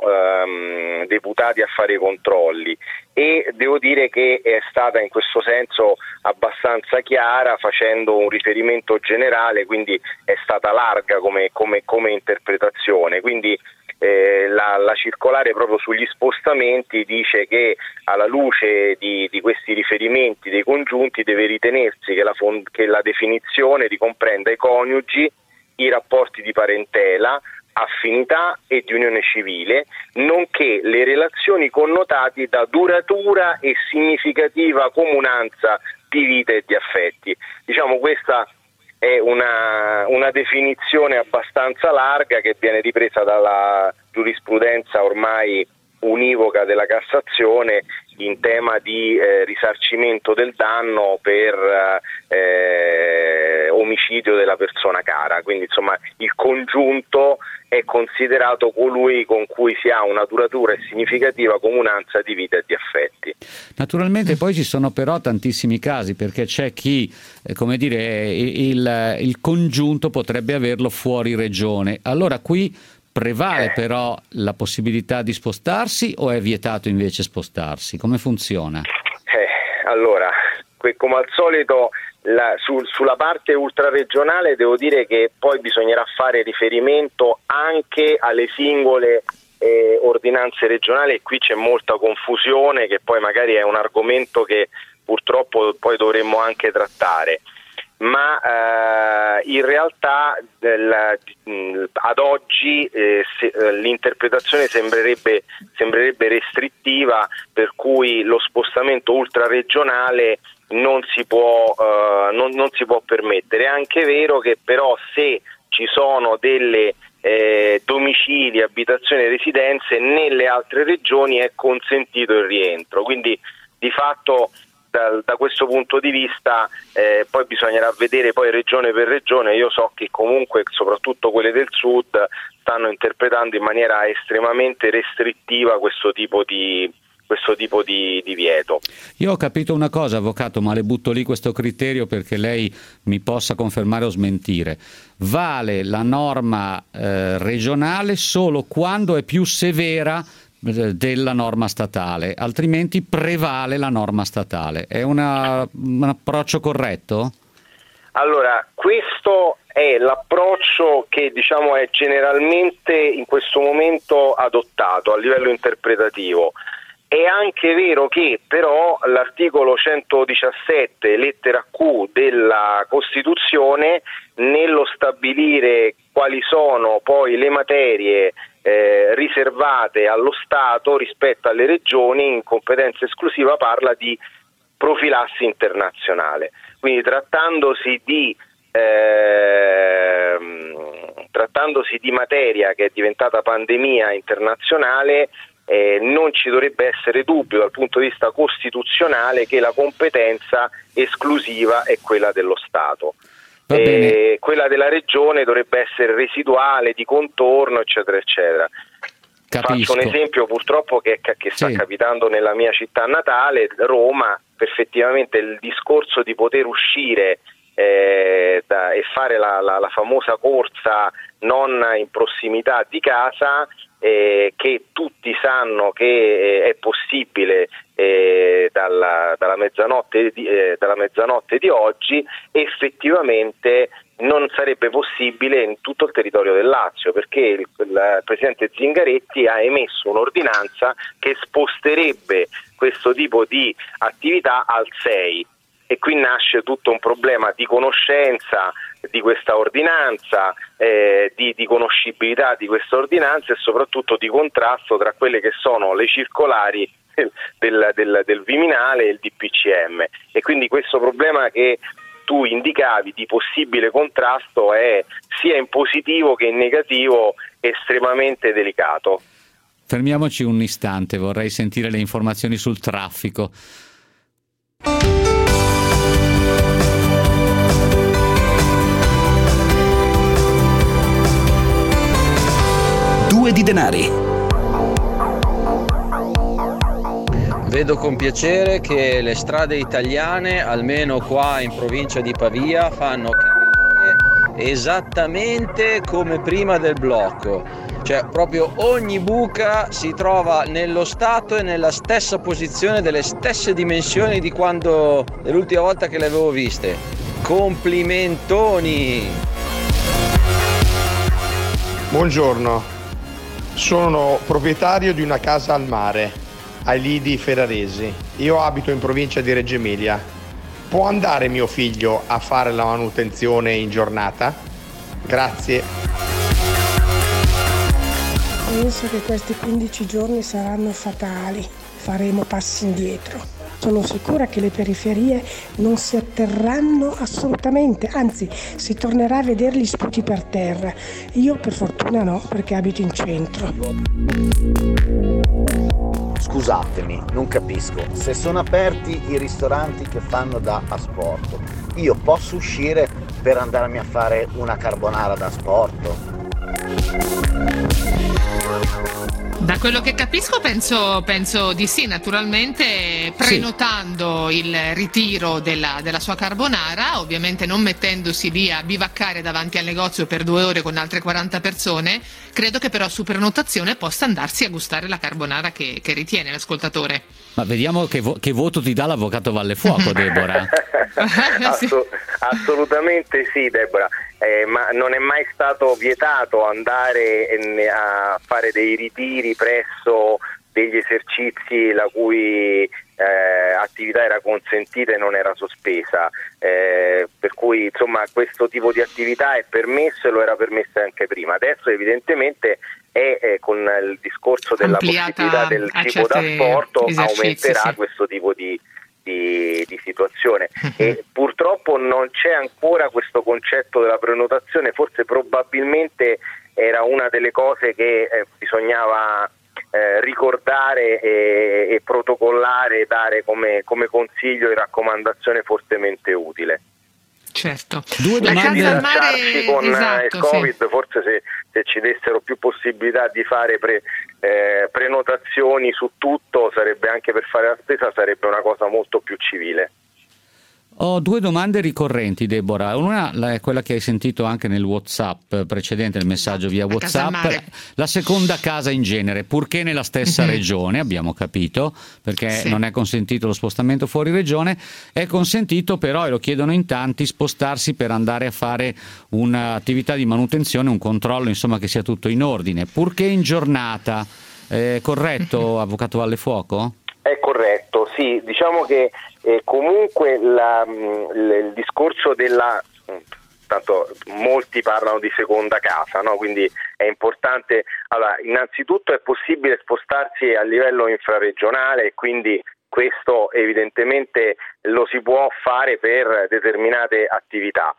um, deputati a fare i controlli e devo dire che è stata in questo senso abbastanza chiara facendo un riferimento generale, quindi è stata larga come, come, come interpretazione, quindi eh, la, la circolare proprio sugli spostamenti dice che alla luce di, di questi riferimenti dei congiunti deve ritenersi che la, fond- che la definizione ricomprenda i coniugi, i rapporti di parentela, affinità e di unione civile, nonché le relazioni connotate da duratura e significativa comunanza di vita e di affetti. Diciamo questa è una, una definizione abbastanza larga che viene ripresa dalla giurisprudenza ormai univoca della Cassazione in tema di eh, risarcimento del danno per eh, omicidio della persona cara, quindi insomma il congiunto è considerato colui con cui si ha una duratura e significativa comunanza di vita e di affetti. Naturalmente poi ci sono però tantissimi casi, perché c'è chi, eh, come dire, il, il congiunto potrebbe averlo fuori regione, allora qui prevale però la possibilità di spostarsi o è vietato invece spostarsi? Come funziona? Eh, allora, comunque come al solito la, su, sulla parte ultraregionale devo dire che poi bisognerà fare riferimento anche alle singole eh, ordinanze regionali, e qui c'è molta confusione, che poi magari è un argomento che purtroppo poi dovremmo anche trattare. Ma eh, in realtà del, mh, ad oggi eh, se, eh, l'interpretazione sembrerebbe, sembrerebbe restrittiva, per cui lo spostamento ultraregionale non si può, eh, non, non si può permettere. È anche vero che però se ci sono delle eh, domicili, abitazioni e residenze, nelle altre regioni è consentito il rientro, quindi di fatto Da, da questo punto di vista eh, poi bisognerà vedere poi regione per regione. Io so che comunque soprattutto quelle del sud stanno interpretando in maniera estremamente restrittiva questo tipo di questo tipo di divieto. Io ho capito una cosa, avvocato, ma le butto lì questo criterio perché lei mi possa confermare o smentire. Vale la norma eh, regionale solo quando è più severa della norma statale, altrimenti prevale la norma statale. È una, un approccio corretto? Allora, questo è l'approccio che diciamo è generalmente in questo momento adottato a livello interpretativo. È anche vero che però l'articolo centodiciassette lettera Q della Costituzione, nello stabilire quali sono poi le materie Eh, riservate allo Stato rispetto alle regioni in competenza esclusiva, parla di profilassi internazionale. Quindi trattandosi di eh, trattandosi di materia che è diventata pandemia internazionale, eh, non ci dovrebbe essere dubbio dal punto di vista costituzionale che la competenza esclusiva è quella dello Stato. E quella della regione dovrebbe essere residuale, di contorno, eccetera eccetera. Capisco. Faccio un esempio purtroppo che, che sta sì. capitando nella mia città natale, Roma. Effettivamente il discorso di poter uscire eh, da, e fare la, la, la famosa corsa non in prossimità di casa, eh, che tutti sanno che eh, è possibile eh, dalla, dalla, mezzanotte di, eh, dalla mezzanotte di oggi, effettivamente non sarebbe possibile in tutto il territorio del Lazio, perché il, il presidente Zingaretti ha emesso un'ordinanza che sposterebbe questo tipo di attività al sei, e qui nasce tutto un problema di conoscenza di questa ordinanza, eh, di, di conoscibilità di questa ordinanza e soprattutto di contrasto tra quelle che sono le circolari del, del, del Viminale e il D P C M, e quindi questo problema che tu indicavi di possibile contrasto è sia in positivo che in negativo estremamente delicato. Fermiamoci un istante, vorrei sentire le informazioni sul traffico. Due di denari. Vedo con piacere che le strade italiane, almeno qua in provincia di Pavia, fanno cagare esattamente come prima del blocco. Cioè proprio ogni buca si trova nello stato e nella stessa posizione, delle stesse dimensioni di quando dell'ultima volta che le avevo viste. Complimentoni! Buongiorno, sono proprietario di una casa al mare, ai Lidi Ferraresi. Io abito in provincia di Reggio Emilia. Può andare mio figlio a fare la manutenzione in giornata? Grazie. Penso che questi quindici giorni saranno fatali, faremo passi indietro. Sono sicura che le periferie non si atterranno assolutamente, anzi si tornerà a vedere gli sputi per terra. Io per fortuna no, perché abito in centro. Scusatemi, non capisco, se sono aperti i ristoranti che fanno da asporto, io posso uscire per andarmi a fare una carbonara da asporto? Da quello che capisco penso, penso di sì, naturalmente prenotando sì. il ritiro della, della sua carbonara, ovviamente non mettendosi lì a bivaccare davanti al negozio per due ore con altre quaranta persone, credo che però su prenotazione possa andarsi a gustare la carbonara che, che ritiene l'ascoltatore. Ma vediamo che, vo- che voto ti dà l'avvocato Vallefuoco, Deborah. Assu- assolutamente sì, Deborah. Eh, ma non è mai stato vietato andare eh, a fare dei ritiri presso degli esercizi la cui eh, attività era consentita e non era sospesa, eh, per cui insomma questo tipo di attività è permesso e lo era permesso anche prima. Adesso evidentemente è, è con il discorso della ampliata possibilità del cibo da sport aumenterà sì. questo tipo di Di, di situazione e purtroppo non c'è ancora questo concetto della prenotazione. Forse probabilmente era una delle cose che eh, bisognava eh, ricordare e, e protocollare e dare come, come consiglio e raccomandazione fortemente utile. Certo. Due domande da mare, con esatto, il Covid, sì. forse se, se ci dessero più possibilità di fare pre, eh, prenotazioni su tutto, sarebbe anche per fare la spesa, sarebbe una cosa molto più civile. Ho due domande ricorrenti, Deborah. Una è quella che hai sentito anche nel WhatsApp precedente, il messaggio via La WhatsApp. La seconda casa in genere, purché nella stessa Mm-hmm. regione, abbiamo capito, perché Sì. non è consentito lo spostamento fuori regione, è consentito però, e lo chiedono in tanti, spostarsi per andare a fare un'attività di manutenzione, un controllo, insomma, che sia tutto in ordine, purché in giornata. È corretto, avvocato Vallefuoco? È corretto, sì, diciamo che eh, comunque la, mh, il discorso della, mh, tanto molti parlano di seconda casa, no? Quindi è importante, allora innanzitutto è possibile spostarsi a livello infraregionale e quindi questo evidentemente lo si può fare per determinate attività.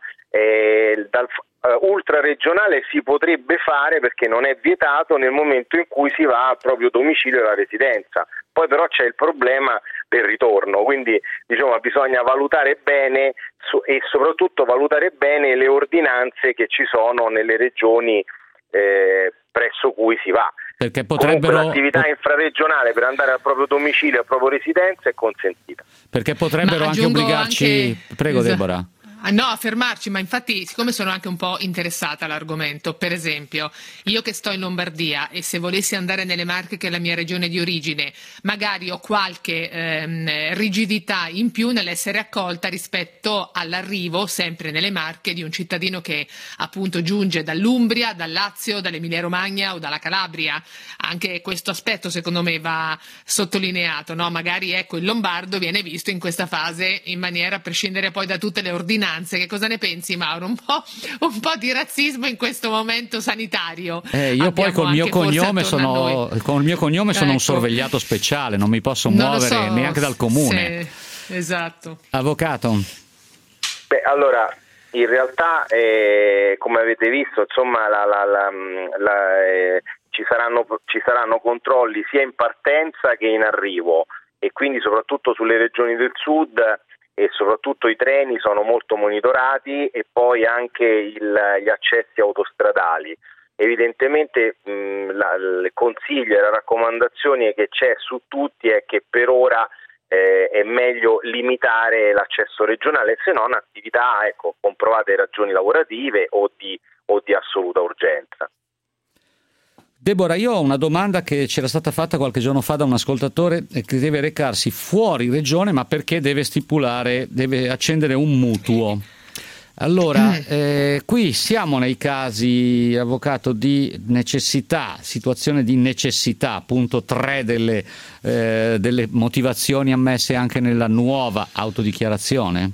Eh, dal uh, ultraregionale si potrebbe fare perché non è vietato nel momento in cui si va al proprio domicilio della residenza. Poi però c'è il problema del ritorno, quindi diciamo bisogna valutare bene su, e soprattutto valutare bene le ordinanze che ci sono nelle regioni eh, presso cui si va. Perché potrebbero... Comunque l'attività infraregionale per andare al proprio domicilio, alla propria residenza è consentita. Perché potrebbero Ma anche aggiungo obbligarci... anche- Prego, Esatto. Deborah. Ah, no, a fermarci, ma infatti siccome sono anche un po' interessata all'argomento, per esempio io che sto in Lombardia e se volessi andare nelle Marche, che è la mia regione di origine, magari ho qualche ehm, rigidità in più nell'essere accolta rispetto all'arrivo sempre nelle Marche di un cittadino che appunto giunge dall'Umbria, dal Lazio, dall'Emilia Romagna o dalla Calabria. Anche questo aspetto secondo me va sottolineato, no? Magari ecco il lombardo viene visto in questa fase in maniera a prescindere poi da tutte le ordinanze. Che cosa ne pensi, Mauro? Un po', un po' di razzismo in questo momento sanitario. Eh, io poi Abbiamo col mio anche forse cognome attorno a sono, noi. con il mio cognome sono un Ecco. sorvegliato speciale, non mi posso Non lo muovere so neanche dal comune. se- Esatto. Avvocato, Beh, allora, in realtà, eh, come avete visto, insomma, la, la, la, la, eh, ci saranno, ci saranno controlli sia in partenza che in arrivo e quindi soprattutto sulle regioni del sud e soprattutto i treni sono molto monitorati e poi anche il, gli accessi autostradali. Evidentemente mh, la, il consiglio e la raccomandazione che c'è su tutti è che per ora eh, è meglio limitare l'accesso regionale, se non attività ecco, con provate ragioni lavorative o di, o di assoluta urgenza. Deborah, io ho una domanda che c'era stata fatta qualche giorno fa da un ascoltatore che deve recarsi fuori regione, ma perché deve stipulare, deve accendere un mutuo. Allora, eh, qui siamo nei casi, avvocato, di necessità, situazione di necessità, punto tre delle, eh, delle motivazioni ammesse anche nella nuova autodichiarazione?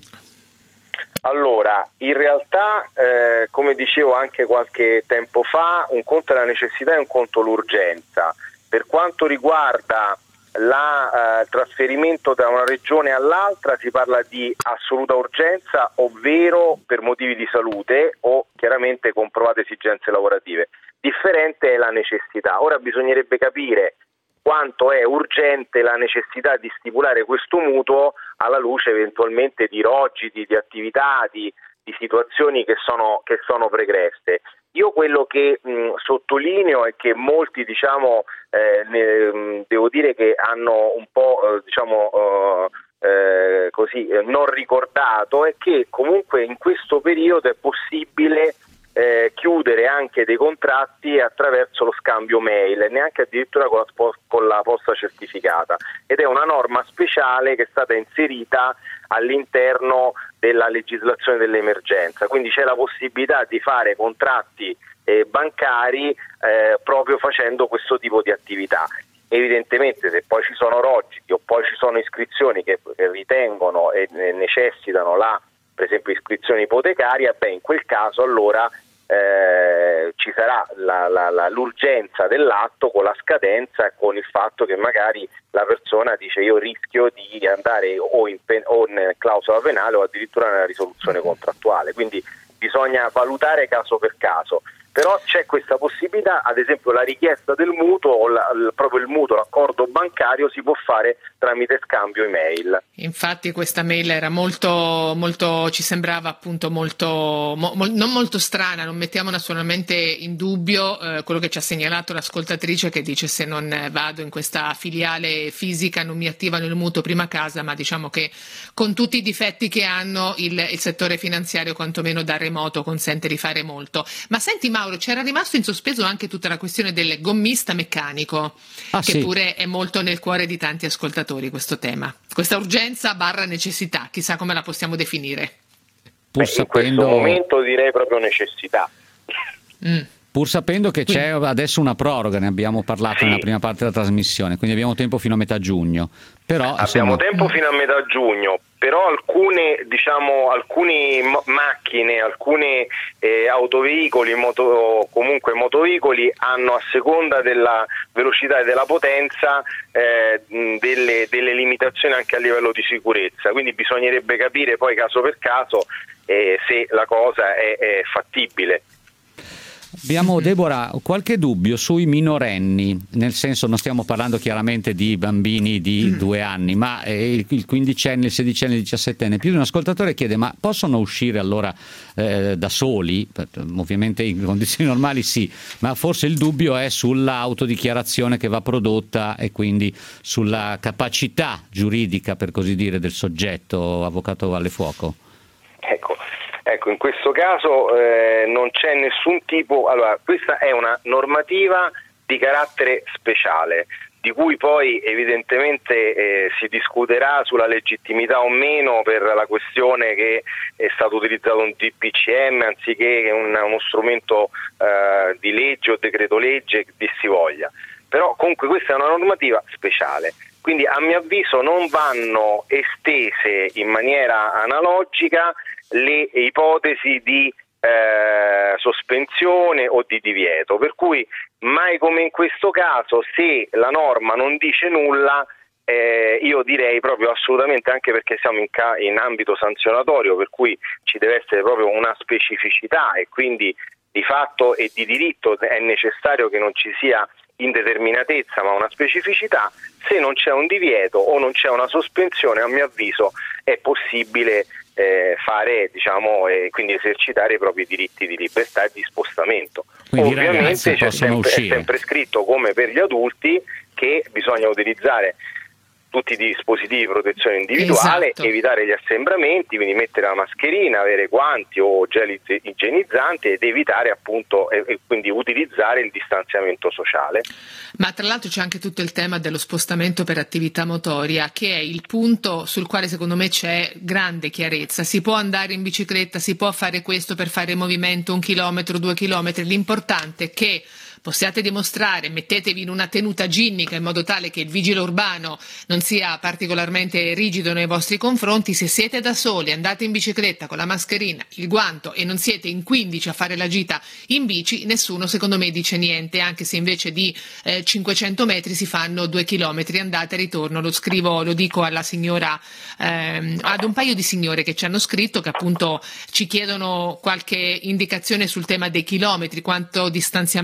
Allora, in realtà, eh, come dicevo anche qualche tempo fa, un conto è la necessità e un conto l'urgenza. Per quanto riguarda il trasferimento da una regione all'altra si parla di assoluta urgenza, ovvero per motivi di salute o chiaramente con provate esigenze lavorative. Differente è la necessità. Ora bisognerebbe capire quanto è urgente la necessità di stipulare questo mutuo alla luce eventualmente di rogiti, di attività, di, di situazioni che sono, che sono pregresse. Io quello che mh, sottolineo è che molti, diciamo, eh, ne, mh, devo dire che hanno un po', eh, diciamo, uh, eh, così, eh, non ricordato, è che comunque in questo periodo è possibile eh, chiudere anche dei contratti attraverso lo scambio mail, neanche addirittura con la, spo- con la posta certificata, ed è una norma speciale che è stata inserita all'interno della legislazione dell'emergenza, quindi c'è la possibilità di fare contratti eh, bancari eh, proprio facendo questo tipo di attività. Evidentemente se poi ci sono rogiti o poi ci sono iscrizioni che, che ritengono e necessitano la, per esempio, iscrizione ipotecaria, beh, in quel caso allora eh, ci sarà la, la, la, l'urgenza dell'atto con la scadenza e con il fatto che magari la persona dice io rischio di andare o in, pen- o in clausola penale o addirittura nella risoluzione contrattuale, quindi bisogna valutare caso per caso. Però c'è questa possibilità, ad esempio la richiesta del mutuo o la, l, proprio il mutuo, l'accordo bancario si può fare tramite scambio email. Infatti questa mail era molto, molto, ci sembrava appunto molto, mo, mo, non molto strana, non mettiamo naturalmente in dubbio eh, quello che ci ha segnalato l'ascoltatrice che dice se non vado in questa filiale fisica non mi attivano il mutuo prima casa, ma diciamo che con tutti i difetti che hanno il, il settore finanziario quantomeno da remoto consente di fare molto. Ma senti Mauro, c'era rimasto in sospeso anche tutta la questione del gommista meccanico, ah, che sì. pure è molto nel cuore di tanti ascoltatori questo tema, questa urgenza barra necessità, chissà come la possiamo definire. Pur Beh, sapendo... in questo momento direi proprio necessità. Mm. Pur sapendo che c'è adesso una proroga, ne abbiamo parlato sì. nella prima parte della trasmissione, quindi abbiamo tempo fino a metà giugno. Però, abbiamo insomma... tempo fino a metà giugno, però alcune, diciamo, alcune mo- macchine, alcuni eh, autoveicoli, moto, comunque motoveicoli hanno a seconda della velocità e della potenza eh, delle, delle limitazioni anche a livello di sicurezza, quindi bisognerebbe capire poi caso per caso eh, se la cosa è, è fattibile. Abbiamo, Deborah, qualche dubbio sui minorenni, nel senso non stiamo parlando chiaramente di bambini di due anni, ma eh, il quindicenne, il sedicenne, il diciassettenne. Più di un ascoltatore chiede ma possono uscire allora eh, da soli? Ovviamente in condizioni normali sì, ma forse il dubbio è sull'autodichiarazione che va prodotta e quindi sulla capacità giuridica, per così dire, del soggetto. Avvocato Vallefuoco. Ecco. Ecco, in questo caso eh, non c'è nessun tipo, allora questa è una normativa di carattere speciale, di cui poi evidentemente eh, si discuterà sulla legittimità o meno per la questione che è stato utilizzato un D P C M anziché un, uno strumento eh, di legge o decreto legge che si voglia, però comunque questa è una normativa speciale. Quindi a mio avviso non vanno estese in maniera analogica le ipotesi di eh, sospensione o di divieto, per cui mai come in questo caso se la norma non dice nulla eh, io direi proprio assolutamente, anche perché siamo in, ca- in ambito sanzionatorio, per cui ci deve essere proprio una specificità e quindi di fatto e di diritto è necessario che non ci sia indeterminatezza ma una specificità. Se non c'è un divieto o non c'è una sospensione, a mio avviso è possibile eh, fare, diciamo, e eh, quindi esercitare i propri diritti di libertà e di spostamento. Quindi ovviamente c'è sempre, è sempre scritto, come per gli adulti, che bisogna utilizzare tutti i dispositivi di protezione individuale, esatto. Evitare gli assembramenti, quindi mettere la mascherina, avere guanti o gel igienizzanti ed evitare appunto e, e quindi utilizzare il distanziamento sociale. Ma tra l'altro c'è anche tutto il tema dello spostamento per attività motoria, che è il punto sul quale secondo me c'è grande chiarezza. Si può andare in bicicletta, si può fare questo per fare movimento un chilometro, due chilometri, l'importante è che possiate dimostrare, mettetevi in una tenuta ginnica in modo tale che il vigile urbano non sia particolarmente rigido nei vostri confronti. Se siete da soli, andate in bicicletta con la mascherina, il guanto e non siete in quindici a fare la gita in bici, nessuno secondo me dice niente, anche se invece di eh, cinquecento metri si fanno due chilometri andata e ritorno. Lo scrivo, lo dico alla signora, ehm, ad un paio di signore che ci hanno scritto, che appunto ci chiedono qualche indicazione sul tema dei chilometri, quanto distanziamento, quanto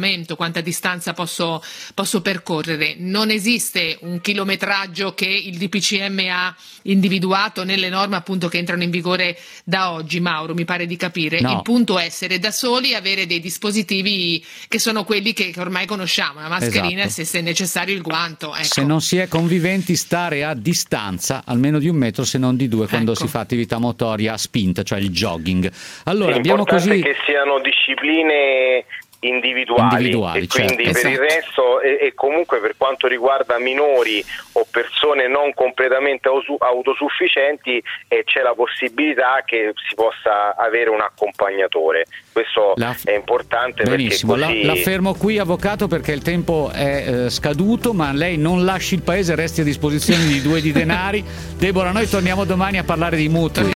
quanta distanza posso, posso percorrere. Non esiste un chilometraggio che il D P C M ha individuato nelle norme appunto che entrano in vigore da oggi, Mauro, mi pare di capire. No. Il punto è essere da soli e avere dei dispositivi che sono quelli che, che ormai conosciamo, la mascherina, Esatto. se, se è necessario il guanto. Ecco. Se non si è conviventi, stare a distanza almeno di un metro, se non di due, quando Ecco. si fa attività motoria a spinta, cioè il jogging. Allora abbiamo L'importante così è che siano discipline individuali, Individuali, e quindi certo. per il Esatto. resto e, e comunque per quanto riguarda minori o persone non completamente ausu- autosufficienti eh, c'è la possibilità che si possa avere un accompagnatore. Questo La- è importante. Benissimo, perché così... la, la fermo qui, avvocato, perché il tempo è eh, scaduto, ma lei non lasci il paese, resti a disposizione di due di denari. Deborah, noi torniamo domani a parlare di mutui.